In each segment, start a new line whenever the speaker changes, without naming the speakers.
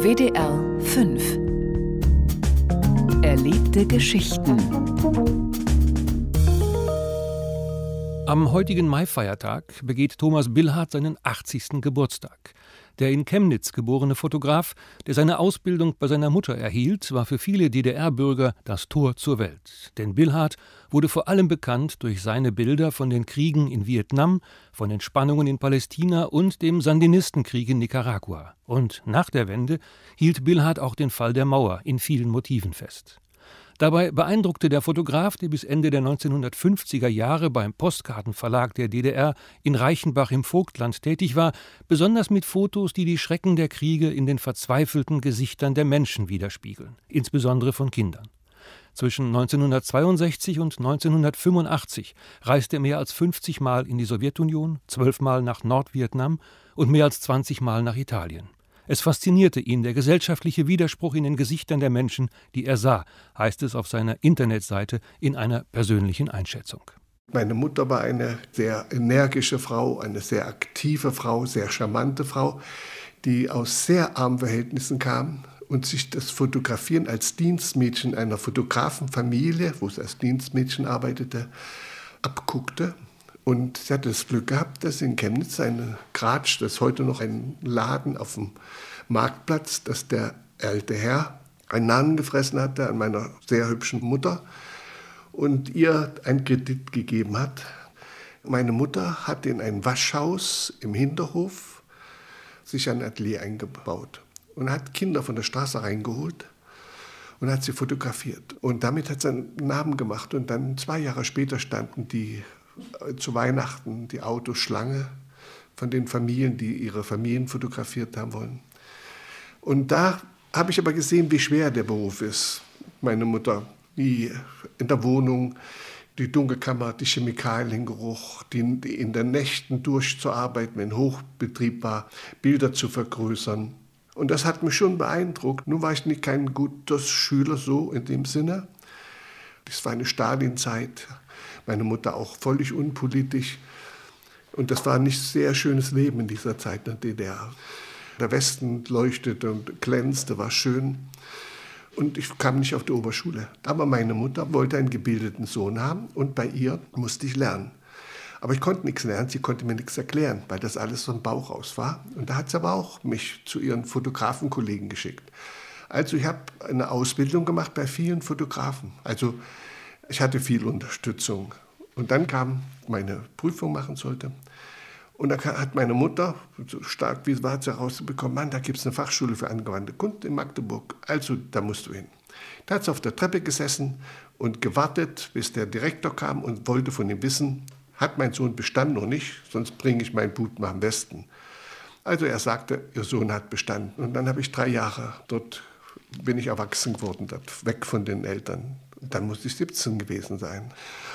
WDR 5 Erlebte Geschichten.
Am heutigen Maifeiertag begeht Thomas Billhardt seinen 80. Geburtstag. Der in Chemnitz geborene Fotograf, der seine Ausbildung bei seiner Mutter erhielt, war für viele DDR-Bürger das Tor zur Welt. Denn Billhardt wurde vor allem bekannt durch seine Bilder von den Kriegen in Vietnam, von den Spannungen in Palästina und dem Sandinistenkrieg in Nicaragua. Und nach der Wende hielt Billhardt auch den Fall der Mauer in vielen Motiven fest. Dabei beeindruckte der Fotograf, der bis Ende der 1950er Jahre beim Postkartenverlag der DDR in Reichenbach im Vogtland tätig war, besonders mit Fotos, die die Schrecken der Kriege in den verzweifelten Gesichtern der Menschen widerspiegeln, insbesondere von Kindern. Zwischen 1962 und 1985 reiste er mehr als 50 Mal in die Sowjetunion, 12 Mal nach Nordvietnam und mehr als 20 Mal nach Italien. Es faszinierte ihn der gesellschaftliche Widerspruch in den Gesichtern der Menschen, die er sah, heißt es auf seiner Internetseite in einer persönlichen Einschätzung.
Meine Mutter war eine sehr energische Frau, eine sehr aktive Frau, sehr charmante Frau, die aus sehr armen Verhältnissen kam und sich das Fotografieren als Dienstmädchen einer Fotografenfamilie, wo sie als Dienstmädchen arbeitete, abguckte. Und sie hatte das Glück gehabt, dass in Chemnitz eine Gratsch, das ist heute noch ein Laden auf dem Marktplatz, dass der alte Herr einen Namen gefressen hatte an meiner sehr hübschen Mutter und ihr einen Kredit gegeben hat. Meine Mutter hat in ein Waschhaus im Hinterhof sich ein Atelier eingebaut und hat Kinder von der Straße reingeholt und hat sie fotografiert. Und damit hat sie einen Namen gemacht und dann 2 Jahre später standen zu Weihnachten die Autoschlange von den Familien, die ihre Familien fotografiert haben wollen. Und da habe ich aber gesehen, wie schwer der Beruf ist. Meine Mutter, wie in der Wohnung, die Dunkelkammer, die Chemikaliengeruch, die in den Nächten durchzuarbeiten, wenn Hochbetrieb war, Bilder zu vergrößern. Und das hat mich schon beeindruckt. Nun war ich nicht kein guter Schüler so in dem Sinne. Das war eine Stalinzeit. Meine Mutter auch völlig unpolitisch. Und das war ein nicht sehr schönes Leben in dieser Zeit in der DDR. Der Westen leuchtete und glänzte, war schön. Und ich kam nicht auf die Oberschule. Aber meine Mutter wollte einen gebildeten Sohn haben und bei ihr musste ich lernen. Aber ich konnte nichts lernen, sie konnte mir nichts erklären, weil das alles vom Bauch aus war. Und da hat sie aber auch mich zu ihren Fotografenkollegen geschickt. Also ich habe eine Ausbildung gemacht bei vielen Fotografen. Also ich hatte viel Unterstützung. Und dann kam meine Prüfung machen sollte. Und da hat meine Mutter, so stark wie es war, herausbekommen, Mann, da gibt es eine Fachschule für angewandte Kunst in Magdeburg. Also da musst du hin. Da hat sie auf der Treppe gesessen und gewartet, bis der Direktor kam und wollte von ihm wissen, hat mein Sohn bestanden oder nicht, sonst bringe ich meinen Bub nach Westen. Also er sagte, ihr Sohn hat bestanden. Und dann habe ich 3 Jahre, dort bin ich erwachsen geworden, dort weg von den Eltern. Dann musste ich 17 gewesen sein.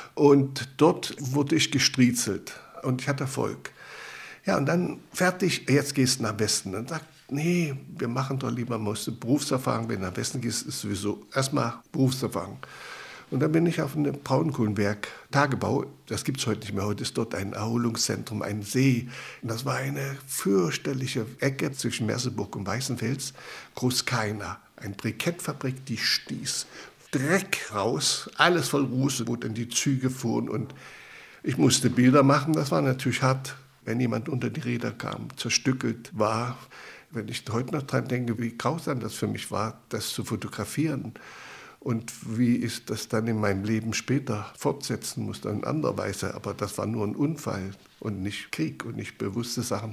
Und dort wurde ich gestriezelt und ich hatte Erfolg. Ja, und dann fertig, jetzt gehst du nach Westen. Dann sagt, nee, wir machen doch lieber, musst du Berufserfahrung, wenn du nach Westen gehst, ist sowieso erstmal Berufserfahrung. Und dann bin ich auf einem Braunkohlenwerk, Tagebau, das gibt es heute nicht mehr, heute ist dort ein Erholungszentrum, ein See. Und das war eine fürchterliche Ecke zwischen Merseburg und Weißenfels, Großkeiner, eine Brikettfabrik, die stieß Dreck raus, alles voll Ruße, wo dann die Züge fuhren und ich musste Bilder machen. Das war natürlich hart, wenn jemand unter die Räder kam, zerstückelt war. Wenn ich heute noch dran denke, wie grausam das für mich war, das zu fotografieren und wie ich das dann in meinem Leben später fortsetzen musste, in anderer Weise. Aber das war nur ein Unfall und nicht Krieg und nicht bewusste Sachen.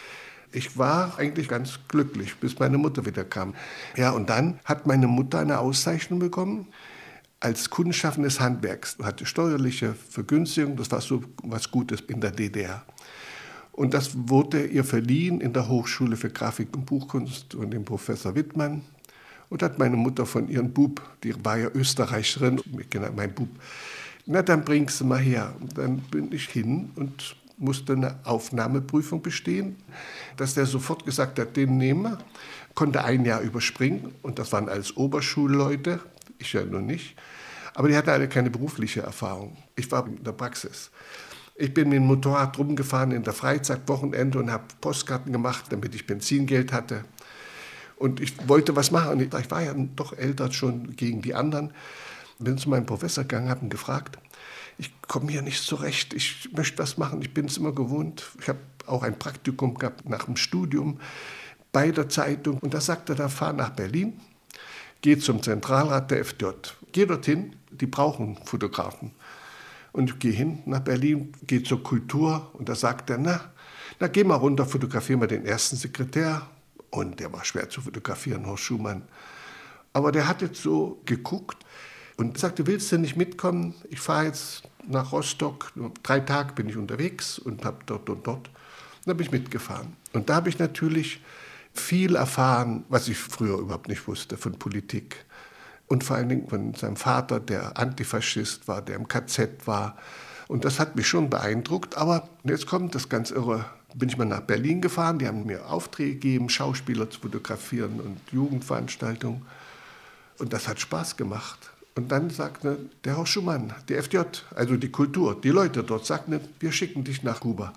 Ich war eigentlich ganz glücklich, bis meine Mutter wieder kam. Ja, und dann hat meine Mutter eine Auszeichnung bekommen als Kundenschaffen des Handwerks. Hatte steuerliche Vergünstigung, das war so was Gutes in der DDR. Und das wurde ihr verliehen in der Hochschule für Grafik und Buchkunst und dem Professor Wittmann. Und hat meine Mutter von ihrem Bub, die war ja Österreicherin, mein Bub, na dann bringst du mal her. Und dann bin ich hin und musste eine Aufnahmeprüfung bestehen. Dass der sofort gesagt hat, den nehmen wir, konnte 1 Jahr überspringen. Und das waren alles Oberschulleute, ich ja nur nicht. Aber die hatten alle keine berufliche Erfahrung. Ich war in der Praxis. Ich bin mit dem Motorrad rumgefahren in der Freizeit, Wochenende und habe Postkarten gemacht, damit ich Benzingeld hatte. Und ich wollte was machen. Und ich war ja doch älter schon gegen die anderen. Bin zu meinem Professor gegangen, habe ihn gefragt, ich komme hier nicht zurecht, ich möchte was machen, ich bin es immer gewohnt. Ich habe auch ein Praktikum gehabt nach dem Studium bei der Zeitung. Und da sagte er, fahr nach Berlin, geh zum Zentralrat der FDJ. Geh dorthin, die brauchen Fotografen. Und ich gehe hin nach Berlin, gehe zur Kultur und da sagt er, na geh mal runter, fotografieren wir den ersten Sekretär. Und der war schwer zu fotografieren, Horst Schumann. Aber der hat jetzt so geguckt und sagte, willst du nicht mitkommen? Ich fahre jetzt nach Rostock, 3 Tage bin ich unterwegs und habe dort und dort. Und da bin ich mitgefahren. Und da habe ich natürlich viel erfahren, was ich früher überhaupt nicht wusste von Politik. Und vor allen Dingen von seinem Vater, der Antifaschist war, der im KZ war. Und das hat mich schon beeindruckt. Aber jetzt kommt das ganz Irre. Bin ich mal nach Berlin gefahren, die haben mir Aufträge gegeben, Schauspieler zu fotografieren und Jugendveranstaltungen. Und das hat Spaß gemacht. Und dann sagte der Horst Schumann, die FDJ, also die Kultur, die Leute dort sagten, wir schicken dich nach Kuba.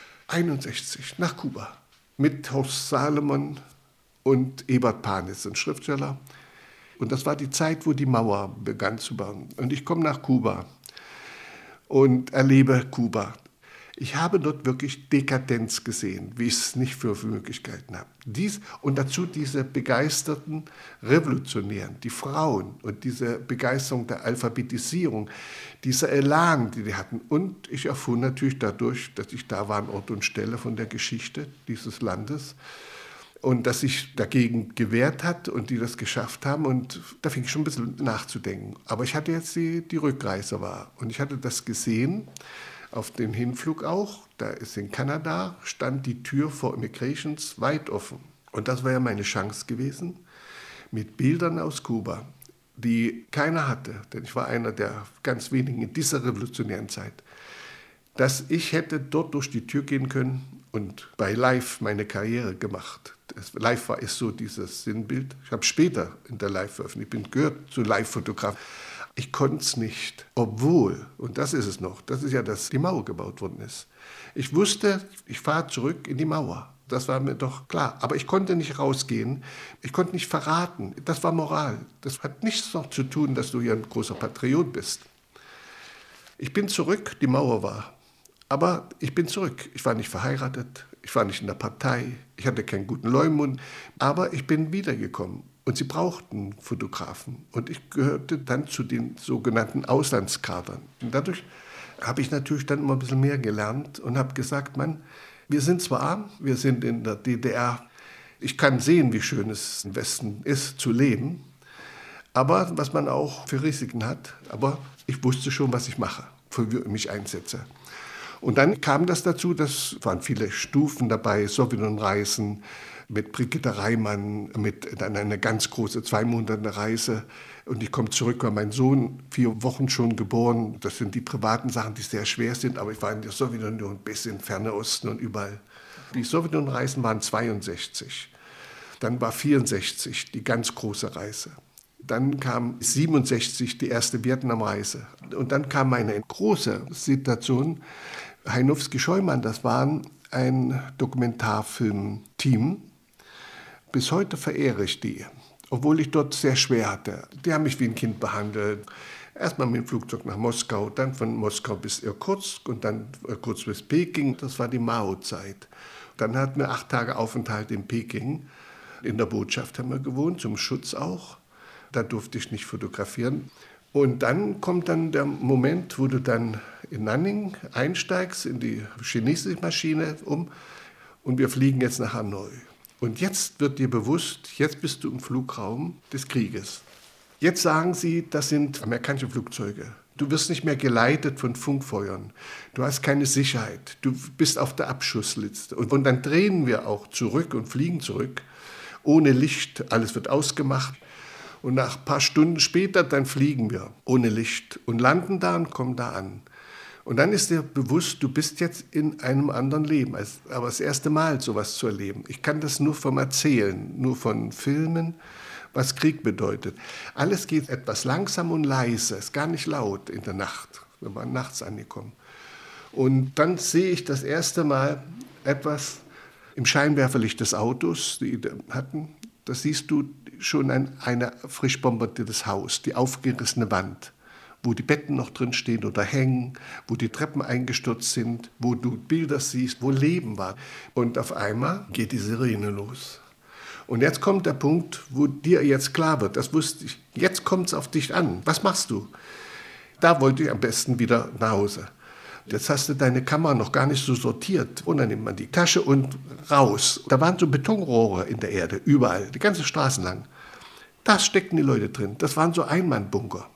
61, nach Kuba. Mit Horst Salomon und Ebert Panitz, ein Schriftsteller. Und das war die Zeit, wo die Mauer begann zu bauen. Und ich komme nach Kuba und erlebe Kuba. Ich habe dort wirklich Dekadenz gesehen, wie ich es nicht für Möglichkeiten habe. Und dazu diese begeisterten Revolutionären, die Frauen und diese Begeisterung der Alphabetisierung, dieser Elan, die hatten. Und ich erfuhr natürlich dadurch, dass ich da war an Ort und Stelle von der Geschichte dieses Landes und dass sich dagegen gewehrt hat und die das geschafft haben. Und da fing ich schon ein bisschen nachzudenken. Aber ich hatte jetzt die Rückreise war und ich hatte das gesehen, auf dem Hinflug auch, da ist in Kanada, stand die Tür vor Immigrations weit offen. Und das war ja meine Chance gewesen, mit Bildern aus Kuba, die keiner hatte, denn ich war einer der ganz wenigen in dieser revolutionären Zeit, dass ich hätte dort durch die Tür gehen können und bei Live meine Karriere gemacht. Live ist so dieses Sinnbild. Ich habe später in der Live veröffentlicht, ich bin gehört zu Live-Fotograf. Ich konnte es nicht, obwohl, und das ist es noch, das ist ja, dass die Mauer gebaut worden ist. Ich wusste, ich fahre zurück in die Mauer. Das war mir doch klar. Aber ich konnte nicht rausgehen, ich konnte nicht verraten. Das war Moral. Das hat nichts noch zu tun, dass du hier ein großer Patriot bist. Ich bin zurück, die Mauer war. Aber ich bin zurück. Ich war nicht verheiratet, ich war nicht in der Partei, ich hatte keinen guten Leumund. Aber ich bin wiedergekommen. Und sie brauchten Fotografen. Und ich gehörte dann zu den sogenannten Auslandskadern. Und dadurch habe ich natürlich dann immer ein bisschen mehr gelernt und habe gesagt, Mann, wir sind zwar arm, wir sind in der DDR. Ich kann sehen, wie schön es im Westen ist, zu leben. Aber was man auch für Risiken hat. Aber ich wusste schon, was ich mache, wofür ich mich einsetze. Und dann kam das dazu, das waren viele Stufen dabei, Sowjetunion-Reisen, mit Brigitte Reimann, mit dann eine ganz große 2 Monate Reise. Und ich komme zurück, war mein Sohn 4 Wochen schon geboren. Das sind die privaten Sachen, die sehr schwer sind. Aber ich war in der Sowjetunion bis in Ferne Osten und überall. Die Sowjetunion-Reisen waren 62. Dann war 64 die ganz große Reise. Dann kam 67 die erste Vietnam-Reise. Und dann kam eine große Situation. Heinowski-Scheumann, das waren ein Dokumentarfilm-Team. Bis heute verehre ich die, obwohl ich dort sehr schwer hatte. Die haben mich wie ein Kind behandelt. Erstmal mit dem Flugzeug nach Moskau, dann von Moskau bis Irkutsk und dann kurz bis Peking. Das war die Mao-Zeit. Dann hatten wir 8 Tage Aufenthalt in Peking. In der Botschaft haben wir gewohnt, zum Schutz auch. Da durfte ich nicht fotografieren. Und dann kommt dann der Moment, wo du dann in Nanning einsteigst, in die chinesische Maschine und wir fliegen jetzt nach Hanoi. Und jetzt wird dir bewusst, jetzt bist du im Flugraum des Krieges. Jetzt sagen sie, das sind amerikanische Flugzeuge. Du wirst nicht mehr geleitet von Funkfeuern. Du hast keine Sicherheit. Du bist auf der Abschussliste. Und dann drehen wir auch zurück und fliegen zurück. Ohne Licht, alles wird ausgemacht. Und nach ein paar Stunden später, dann fliegen wir ohne Licht und landen da und kommen da an. Und dann ist dir bewusst, du bist jetzt in einem anderen Leben. Aber das erste Mal sowas zu erleben. Ich kann das nur vom Erzählen, nur von Filmen, was Krieg bedeutet. Alles geht etwas langsam und leise, ist gar nicht laut in der Nacht. Wir waren nachts angekommen. Und dann sehe ich das erste Mal etwas im Scheinwerferlicht des Autos, die hatten. Da siehst du schon ein frisch bombardiertes Haus, die aufgerissene Wand, wo die Betten noch drin stehen oder hängen, wo die Treppen eingestürzt sind, wo du Bilder siehst, wo Leben war. Und auf einmal geht die Sirene los. Und jetzt kommt der Punkt, wo dir jetzt klar wird, das wusste ich, jetzt kommt es auf dich an. Was machst du? Da wollte ich am besten wieder nach Hause. Jetzt hast du deine Kamera noch gar nicht so sortiert. Und dann nimmt man die Tasche und raus. Da waren so Betonrohre in der Erde, überall, die ganze Straße lang. Da steckten die Leute drin. Das waren so Einmannbunker.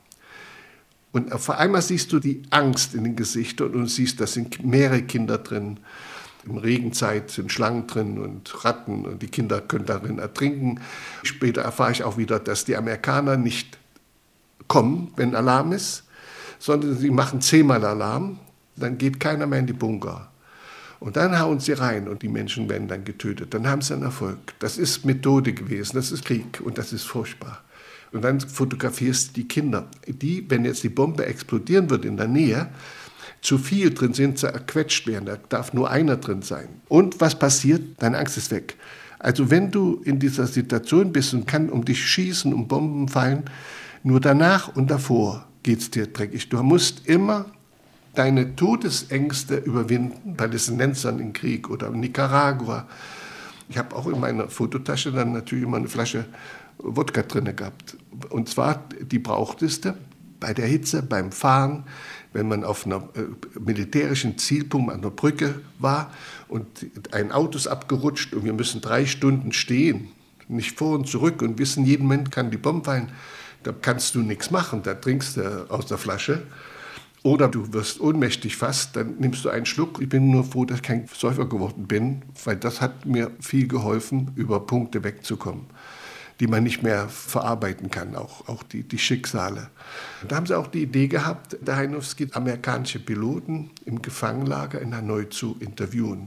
Und auf einmal siehst du die Angst in den Gesichtern und siehst, da sind mehrere Kinder drin. In Regenzeit sind Schlangen drin und Ratten und die Kinder können darin ertrinken. Später erfahre ich auch wieder, dass die Amerikaner nicht kommen, wenn Alarm ist, sondern sie machen 10-mal Alarm, dann geht keiner mehr in die Bunker. Und dann hauen sie rein und die Menschen werden dann getötet. Dann haben sie einen Erfolg. Das ist Methode gewesen, das ist Krieg und das ist furchtbar. Und dann fotografierst du die Kinder, die, wenn jetzt die Bombe explodieren wird in der Nähe, zu viel drin sind, zerquetscht werden. Da darf nur einer drin sein. Und was passiert? Deine Angst ist weg. Also wenn du in dieser Situation bist und kann um dich schießen, um Bomben fallen, nur danach und davor geht es dir dreckig. Du musst immer deine Todesängste überwinden, Palästinensern im Krieg oder in Nicaragua. Ich habe auch in meiner Fototasche dann natürlich immer eine Flasche Wodka drin gehabt. Und zwar die brauchtest du bei der Hitze, beim Fahren, wenn man auf einem militärischen Zielpunkt an der Brücke war und ein Auto ist abgerutscht und wir müssen 3 Stunden stehen, nicht vor und zurück und wissen, jeden Moment kann die Bombe fallen, da kannst du nichts machen, da trinkst du aus der Flasche. Oder du wirst ohnmächtig fast, dann nimmst du einen Schluck. Ich bin nur froh, dass ich kein Säufer geworden bin, weil das hat mir viel geholfen, über Punkte wegzukommen, die man nicht mehr verarbeiten kann, auch die Schicksale. Da haben sie auch die Idee gehabt, der Hajnowski, amerikanische Piloten im Gefangenenlager in Hanoi zu interviewen.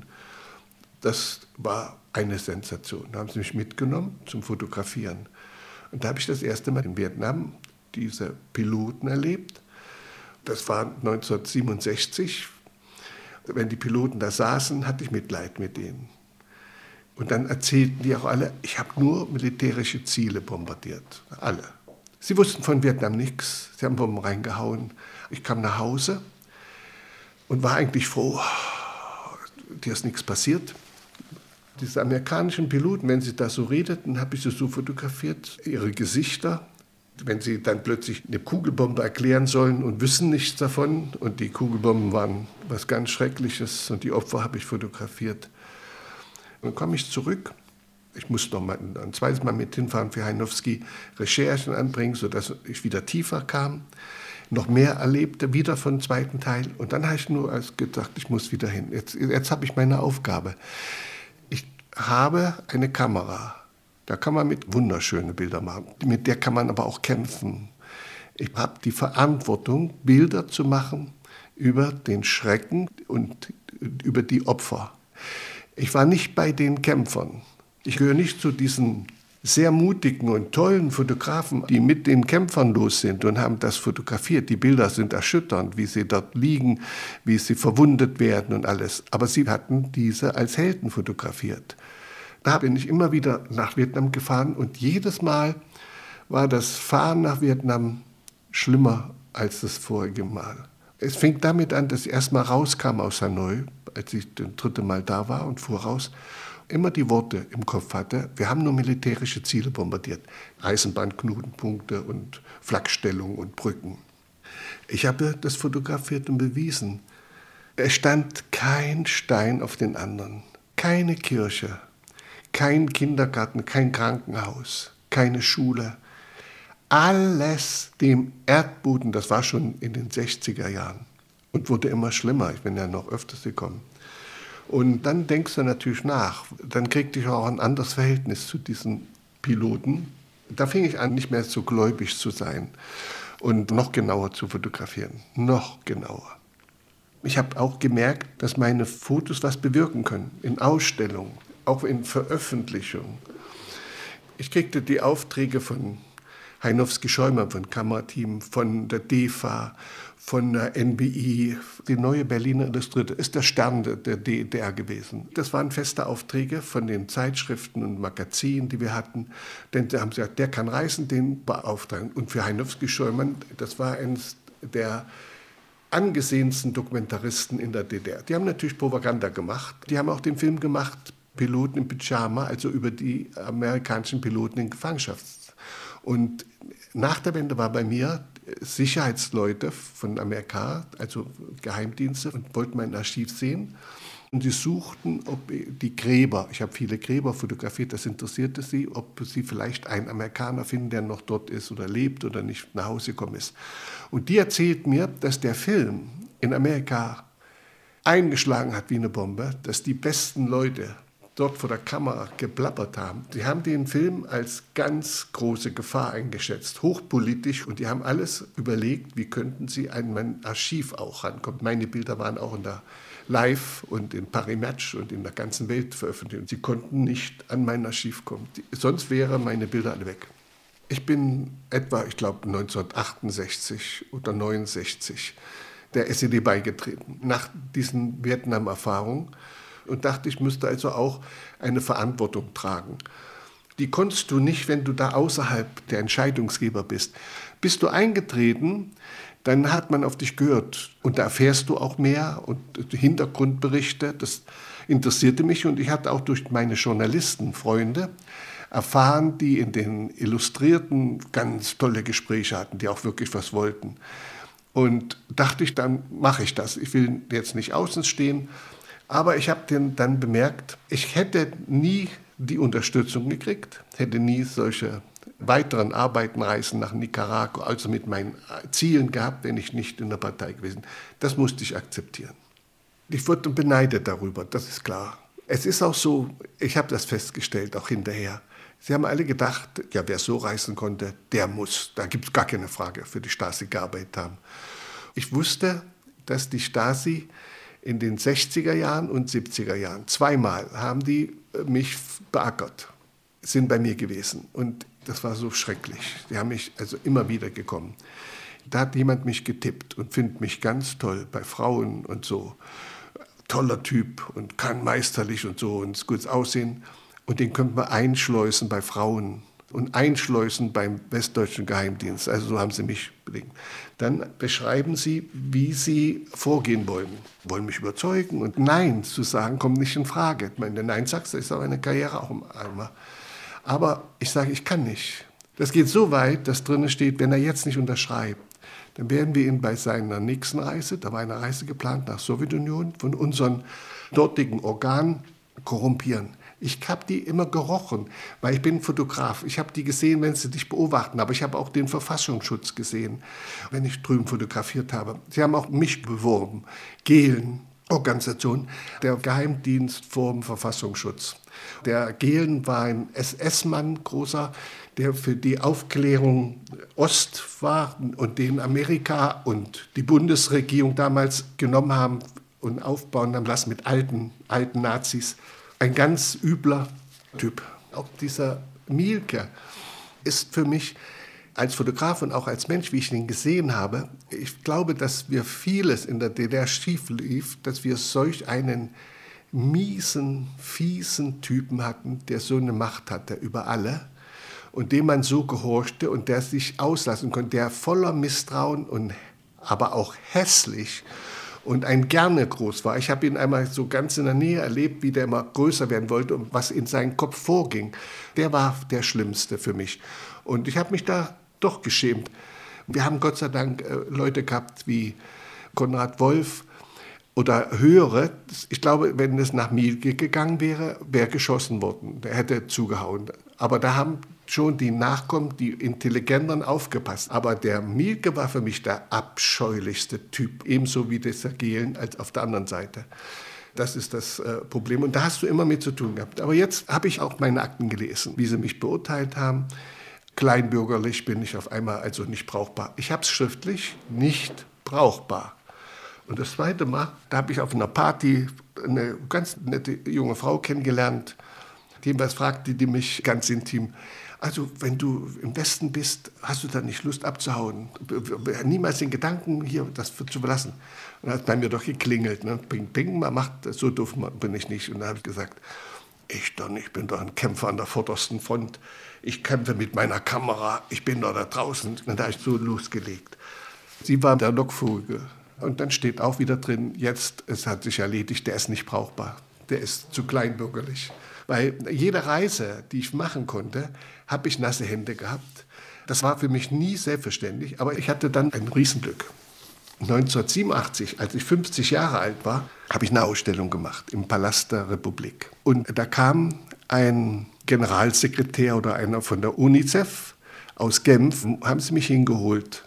Das war eine Sensation. Da haben sie mich mitgenommen zum Fotografieren. Und da habe ich das erste Mal in Vietnam diese Piloten erlebt. Das war 1967. Wenn die Piloten da saßen, hatte ich Mitleid mit denen. Und dann erzählten die auch alle, ich habe nur militärische Ziele bombardiert. Alle. Sie wussten von Vietnam nichts. Sie haben Bomben reingehauen. Ich kam nach Hause und war eigentlich froh, dir ist nichts passiert. Diese amerikanischen Piloten, wenn sie da so redeten, habe ich sie so fotografiert, ihre Gesichter. Wenn sie dann plötzlich eine Kugelbombe erklären sollen und wissen nichts davon. Und die Kugelbomben waren was ganz Schreckliches und die Opfer habe ich fotografiert. Und dann komme ich zurück. Ich musste noch mal ein zweites Mal mit hinfahren für Hajnowski, Recherchen anbringen, sodass ich wieder tiefer kam, noch mehr erlebte, wieder von zweiten Teil. Und dann habe ich nur gedacht, ich muss wieder hin. Jetzt habe ich meine Aufgabe. Ich habe eine Kamera. Da kann man mit wunderschöne Bilder machen. Mit der kann man aber auch kämpfen. Ich habe die Verantwortung, Bilder zu machen über den Schrecken und über die Opfer. Ich war nicht bei den Kämpfern. Ich gehöre nicht zu diesen sehr mutigen und tollen Fotografen, die mit den Kämpfern los sind und haben das fotografiert. Die Bilder sind erschütternd, wie sie dort liegen, wie sie verwundet werden und alles. Aber sie hatten diese als Helden fotografiert. Da bin ich immer wieder nach Vietnam gefahren und jedes Mal war das Fahren nach Vietnam schlimmer als das vorige Mal. Es fing damit an, dass ich erst mal rauskam aus Hanoi, als ich das 3. Mal da war und fuhr raus, immer die Worte im Kopf hatte, wir haben nur militärische Ziele bombardiert, Eisenbahnknotenpunkte und Flakstellungen und Brücken. Ich habe das fotografiert und bewiesen. Es stand kein Stein auf den anderen, keine Kirche. Kein Kindergarten, kein Krankenhaus, keine Schule. Alles dem Erdboden, das war schon in den 60er Jahren und wurde immer schlimmer. Ich bin ja noch öfters gekommen. Und dann denkst du natürlich nach. Dann kriegte ich auch ein anderes Verhältnis zu diesen Piloten. Da fing ich an, nicht mehr so gläubig zu sein und noch genauer zu fotografieren. Noch genauer. Ich habe auch gemerkt, dass meine Fotos was bewirken können in Ausstellungen. Auch in Veröffentlichung. Ich kriegte die Aufträge von Heinowski-Scheumann von Kamerateam, von der DEFA, von der NBI. Die Neue Berliner Illustrierte ist der Stern der DDR gewesen. Das waren feste Aufträge von den Zeitschriften und Magazinen, die wir hatten. Denn da haben sie gesagt, der kann reisen, den beauftragen. Und für Heinowski-Scheumann, das war eines der angesehensten Dokumentaristen in der DDR. Die haben natürlich Propaganda gemacht. Die haben auch den Film gemacht, Piloten im Pyjama, also über die amerikanischen Piloten in Gefangenschaft. Und nach der Wende war bei mir Sicherheitsleute von Amerika, also Geheimdienste, und wollten mein Archiv sehen. Und sie suchten, ob die Gräber, ich habe viele Gräber fotografiert, das interessierte sie, ob sie vielleicht einen Amerikaner finden, der noch dort ist oder lebt oder nicht nach Hause gekommen ist. Und die erzählt mir, dass der Film in Amerika eingeschlagen hat wie eine Bombe, dass die besten Leute dort vor der Kamera geblabbert haben. Die haben den Film als ganz große Gefahr eingeschätzt, hochpolitisch, und die haben alles überlegt, wie könnten sie an mein Archiv auch rankommen. Meine Bilder waren auch in der Live und in Paris Match und in der ganzen Welt veröffentlicht. Sie konnten nicht an mein Archiv kommen. Sonst wären meine Bilder alle weg. Ich bin etwa, ich glaube 1968 oder 69 der SED beigetreten, nach diesen Vietnam-Erfahrungen, und dachte, ich müsste also auch eine Verantwortung tragen. Die konntest du nicht, wenn du da außerhalb der Entscheidungsgeber bist. Bist du eingetreten, dann hat man auf dich gehört und da erfährst du auch mehr und Hintergrundberichte, das interessierte mich, und ich hatte auch durch meine Journalistenfreunde erfahren, die in den Illustrierten ganz tolle Gespräche hatten, die auch wirklich was wollten. Und dachte ich, dann mache ich das. Ich will jetzt nicht außen stehen, aber ich habe dann bemerkt, ich hätte nie die Unterstützung gekriegt, hätte nie solche weiteren Arbeiten, Reisen nach Nicaragua, also mit meinen Zielen gehabt, wenn ich nicht in der Partei gewesen. Das musste ich akzeptieren. Ich wurde beneidet darüber, das ist klar. Es ist auch so, ich habe das festgestellt, auch hinterher. Sie haben alle gedacht, ja, wer so reisen konnte, der muss, da gibt es gar keine Frage, für die Stasi gearbeitet haben. Ich wusste, dass die Stasi in den 60er Jahren und 70er Jahren, zweimal haben die mich beackert, sind bei mir gewesen. Und das war so schrecklich. Die haben mich also immer wieder gekommen. Da hat jemand mich getippt und findet mich ganz toll bei Frauen und so. Toller Typ und kann meisterlich und so und gutes Aussehen. Und den könnte man einschleusen bei Frauen und einschleusen beim Westdeutschen Geheimdienst. Also so haben sie mich bedingt. Dann beschreiben sie, wie sie vorgehen wollen. Wollen mich überzeugen, und Nein zu sagen, kommt nicht in Frage. Wenn du Nein sagst, ist auch eine Karriere auch im Eimer. Aber ich sage, ich kann nicht. Das geht so weit, dass drinnen steht, wenn er jetzt nicht unterschreibt, dann werden wir ihn bei seiner nächsten Reise, da war eine Reise geplant nach Sowjetunion, von unseren dortigen Organen korrumpieren. Ich habe die immer gerochen, weil ich bin Fotograf. Ich habe die gesehen, wenn sie dich beobachten. Aber ich habe auch den Verfassungsschutz gesehen, wenn ich drüben fotografiert habe. Sie haben auch mich beworben. Gehlen, Organisation, der Geheimdienst vom Verfassungsschutz. Der Gehlen war ein SS-Mann, großer, der für die Aufklärung Ost war und den Amerika und die Bundesregierung damals genommen haben und aufbauen haben lassen mit alten Nazis. Ein ganz übler Typ. Auch dieser Mielke ist für mich als Fotograf und auch als Mensch, wie ich ihn gesehen habe, ich glaube, dass wir vieles in der DDR schief lief, dass wir solch einen miesen, fiesen Typen hatten, der so eine Macht hatte über alle und dem man so gehorchte und der sich auslassen konnte, der voller Misstrauen und aber auch hässlich und ein gerne groß war. Ich habe ihn einmal so ganz in der Nähe erlebt, wie der immer größer werden wollte und was in seinem Kopf vorging. Der war der Schlimmste für mich. Und ich habe mich da doch geschämt. Wir haben Gott sei Dank Leute gehabt wie Konrad Wolf oder höhere. Ich glaube, wenn es nach Mielke gegangen wäre, wäre geschossen worden. Der hätte zugehauen. Aber da haben schon die Nachkommen, die Intelligenteren aufgepasst. Aber der Mielke war für mich der abscheulichste Typ, ebenso wie dieser Gehlen als auf der anderen Seite. Das ist das Problem und da hast du immer mit zu tun gehabt. Aber jetzt habe ich auch meine Akten gelesen, wie sie mich beurteilt haben. Kleinbürgerlich bin ich auf einmal also nicht brauchbar. Ich habe es schriftlich, nicht brauchbar. Und das zweite Mal, da habe ich auf einer Party eine ganz nette junge Frau kennengelernt, Jedenfalls fragte die mich ganz intim, also wenn du im Westen bist, hast du dann nicht Lust abzuhauen? Niemals den Gedanken, hier das zu verlassen. Und dann hat bei mir doch geklingelt. Ne? Ping, ping, man macht, so doof bin ich nicht. Und dann habe ich gesagt, ich bin doch ein Kämpfer an der vordersten Front. Ich kämpfe mit meiner Kamera, ich bin doch da draußen. Und da habe ich so losgelegt. Sie war der Lockvogel. Und dann steht auch wieder drin, jetzt, es hat sich erledigt, der ist nicht brauchbar. Der ist zu kleinbürgerlich. Weil jede Reise, die ich machen konnte, habe ich nasse Hände gehabt. Das war für mich nie selbstverständlich, aber ich hatte dann ein Riesenglück. 1987, als ich 50 Jahre alt war, habe ich eine Ausstellung gemacht im Palast der Republik. Und da kam ein Generalsekretär oder einer von der UNICEF aus Genf, haben sie mich hingeholt.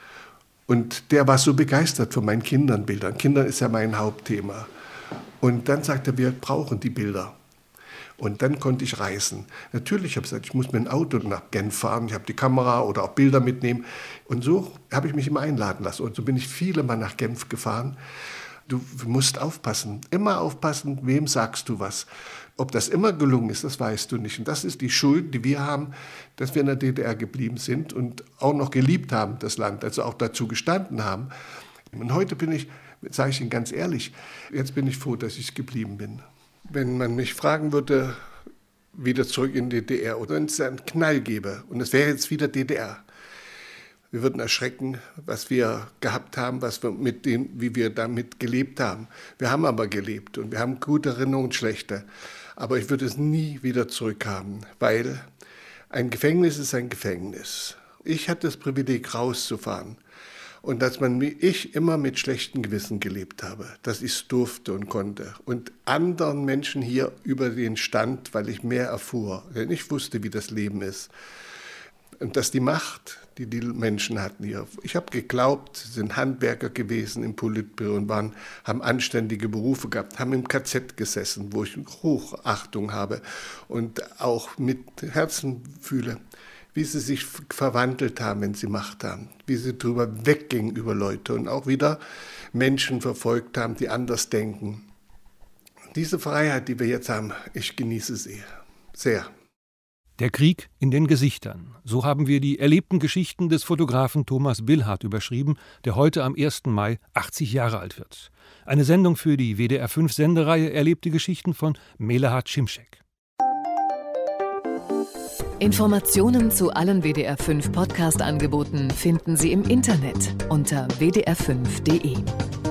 Und der war so begeistert von meinen Kindernbildern. Kindern ist ja mein Hauptthema. Und dann sagte er, wir brauchen die Bilder. Und dann konnte ich reisen. Natürlich habe ich gesagt, ich muss mit dem Auto nach Genf fahren, ich habe die Kamera oder auch Bilder mitnehmen. Und so habe ich mich immer einladen lassen. Und so bin ich viele Mal nach Genf gefahren. Du musst aufpassen, immer aufpassen, wem sagst du was. Ob das immer gelungen ist, das weißt du nicht. Und das ist die Schuld, die wir haben, dass wir in der DDR geblieben sind und auch noch geliebt haben, das Land, also auch dazu gestanden haben. Und heute bin ich, sage ich Ihnen ganz ehrlich, jetzt bin ich froh, dass ich geblieben bin. Wenn man mich fragen würde, wieder zurück in die DDR oder wenn es einen Knall gäbe und es wäre jetzt wieder DDR, wir würden erschrecken, was wir gehabt haben, wie wir damit gelebt haben. Wir haben aber gelebt und wir haben gute Erinnerungen und schlechte. Aber ich würde es nie wieder zurückhaben, weil ein Gefängnis ist ein Gefängnis. Ich hatte das Privileg, rauszufahren. Und dass ich immer mit schlechtem Gewissen gelebt habe, dass ich es durfte und konnte. Und anderen Menschen hier über den Stand, weil ich mehr erfuhr, denn ich wusste, wie das Leben ist. Und dass die Macht, die die Menschen hatten hier, ich habe geglaubt, sie sind Handwerker gewesen im Politbüro und haben anständige Berufe gehabt, haben im KZ gesessen, wo ich Hochachtung habe und auch mit Herzen fühle, wie sie sich verwandelt haben, wenn sie Macht haben, wie sie drüber weggingen über Leute und auch wieder Menschen verfolgt haben, die anders denken. Diese Freiheit, die wir jetzt haben, ich genieße sie sehr.
Der Krieg in den Gesichtern. So haben wir die erlebten Geschichten des Fotografen Thomas Billhardt überschrieben, der heute am 1. Mai 80 Jahre alt wird. Eine Sendung für die WDR-5-Sendereihe Erlebte Geschichten von Melahat Şimşek.
Informationen zu allen WDR5 Podcast-Angeboten finden Sie im Internet unter wdr5.de.